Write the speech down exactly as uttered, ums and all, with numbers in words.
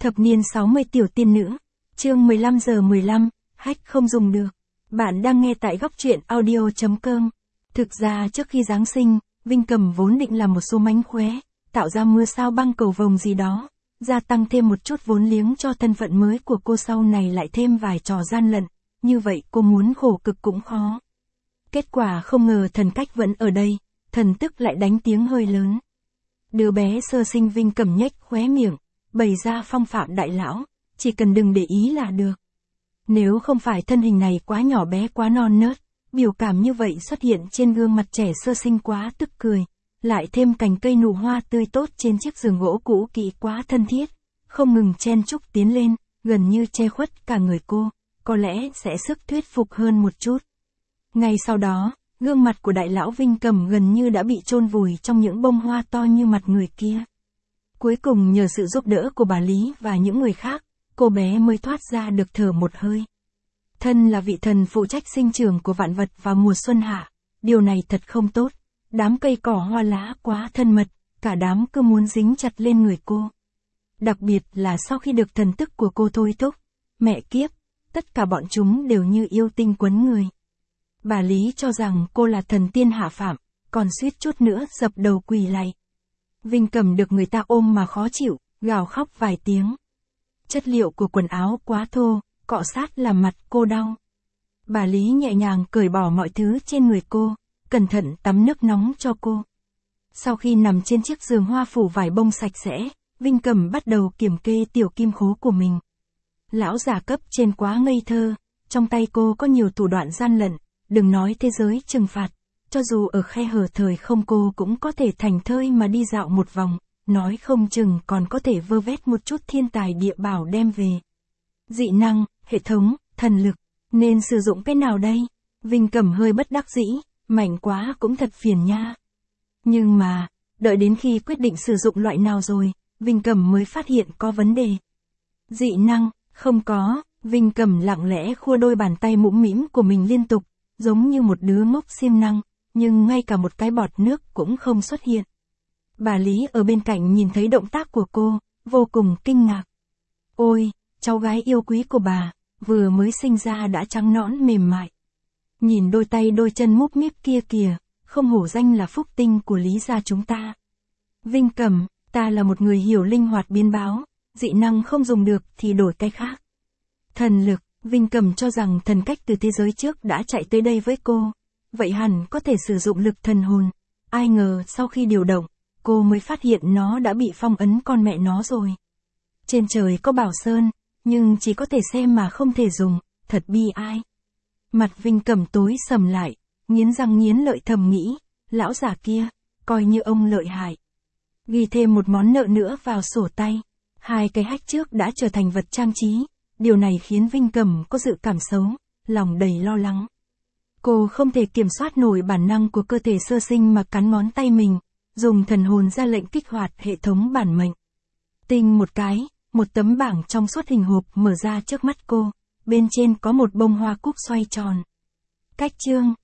Thập niên sáu mươi tiểu tiên nữ, chương mười lăm giờ mười lăm, hack không dùng được. Bạn đang nghe tại góc truyện audio chấm com. Thực ra trước khi Giáng sinh, Vinh Cầm vốn định làm một số mánh khóe, tạo ra mưa sao băng cầu vồng gì đó, gia tăng thêm một chút vốn liếng cho thân phận mới của cô, sau này lại thêm vài trò gian lận, như vậy cô muốn khổ cực cũng khó. Kết quả không ngờ thần cách vẫn ở đây, thần tức lại đánh tiếng hơi lớn. Đứa bé sơ sinh Vinh Cầm nhếch khóe miệng, bày ra phong phạm đại lão, chỉ cần đừng để ý là được. Nếu không phải thân hình này quá nhỏ bé quá non nớt, biểu cảm như vậy xuất hiện trên gương mặt trẻ sơ sinh quá tức cười, lại thêm cành cây nụ hoa tươi tốt trên chiếc giường gỗ cũ kỹ quá thân thiết, không ngừng chen chúc tiến lên, gần như che khuất cả người cô, có lẽ sẽ sức thuyết phục hơn một chút. Ngay sau đó, gương mặt của đại lão Vinh Cầm gần như đã bị chôn vùi trong những bông hoa to như mặt người kia. Cuối cùng nhờ sự giúp đỡ của bà Lý và những người khác, cô bé mới thoát ra được thở một hơi. Thân là vị thần phụ trách sinh trưởng của vạn vật vào mùa xuân hạ, điều này thật không tốt. Đám cây cỏ hoa lá quá thân mật, cả đám cứ muốn dính chặt lên người cô. Đặc biệt là sau khi được thần tức của cô thôi thúc, mẹ kiếp, tất cả bọn chúng đều như yêu tinh quấn người. Bà Lý cho rằng cô là thần tiên hạ phạm, còn suýt chút nữa dập đầu quỳ lạy. Vinh Cầm được người ta ôm mà khó chịu, gào khóc vài tiếng. Chất liệu của quần áo quá thô, cọ sát làm mặt cô đau. Bà Lý nhẹ nhàng cởi bỏ mọi thứ trên người cô, cẩn thận tắm nước nóng cho cô. Sau khi nằm trên chiếc giường hoa phủ vải bông sạch sẽ, Vinh Cầm bắt đầu kiểm kê tiểu kim khố của mình. Lão già cấp trên quá ngây thơ, trong tay cô có nhiều thủ đoạn gian lận, đừng nói thế giới trừng phạt, cho dù ở khe hở thời không cô cũng có thể thành thơi mà đi dạo một vòng, nói không chừng còn có thể vơ vét một chút thiên tài địa bảo đem về. Dị năng, hệ thống, thần lực, nên sử dụng cái nào đây? Vinh Cầm hơi bất đắc dĩ, mạnh quá cũng thật phiền nha. Nhưng mà, đợi đến khi quyết định sử dụng loại nào rồi, Vinh Cầm mới phát hiện có vấn đề. Dị năng, không có, Vinh Cầm lặng lẽ khua đôi bàn tay mũm mĩm của mình liên tục, giống như một đứa ngốc siêng năng, nhưng ngay cả một cái bọt nước cũng không xuất hiện. Bà Lý ở bên cạnh nhìn thấy động tác của cô, vô cùng kinh ngạc. Ôi, cháu gái yêu quý của bà, vừa mới sinh ra đã trắng nõn mềm mại. Nhìn đôi tay đôi chân múp míp kia kìa, không hổ danh là phúc tinh của Lý gia chúng ta. Vinh Cầm, ta là một người hiểu linh hoạt biến báo, dị năng không dùng được thì đổi cái khác. Thần lực, Vinh Cầm cho rằng thần cách từ thế giới trước đã chạy tới đây với cô, vậy hẳn có thể sử dụng lực thần hồn. Ai ngờ sau khi điều động, cô mới phát hiện nó đã bị phong ấn con mẹ nó rồi. Trên trời có bảo sơn, nhưng chỉ có thể xem mà không thể dùng, thật bi ai. Mặt Vinh Cầm tối sầm lại, nghiến răng nghiến lợi thầm nghĩ, lão già kia, coi như ông lợi hại. Ghi thêm một món nợ nữa vào sổ tay, hai cái hack trước đã trở thành vật trang trí, điều này khiến Vinh Cầm có dự cảm xấu, lòng đầy lo lắng. Cô không thể kiểm soát nổi bản năng của cơ thể sơ sinh mà cắn ngón tay mình, dùng thần hồn ra lệnh kích hoạt hệ thống bản mệnh. Tinh một cái, một tấm bảng trong suốt hình hộp mở ra trước mắt cô, bên trên có một bông hoa cúc xoay tròn. Cách chương,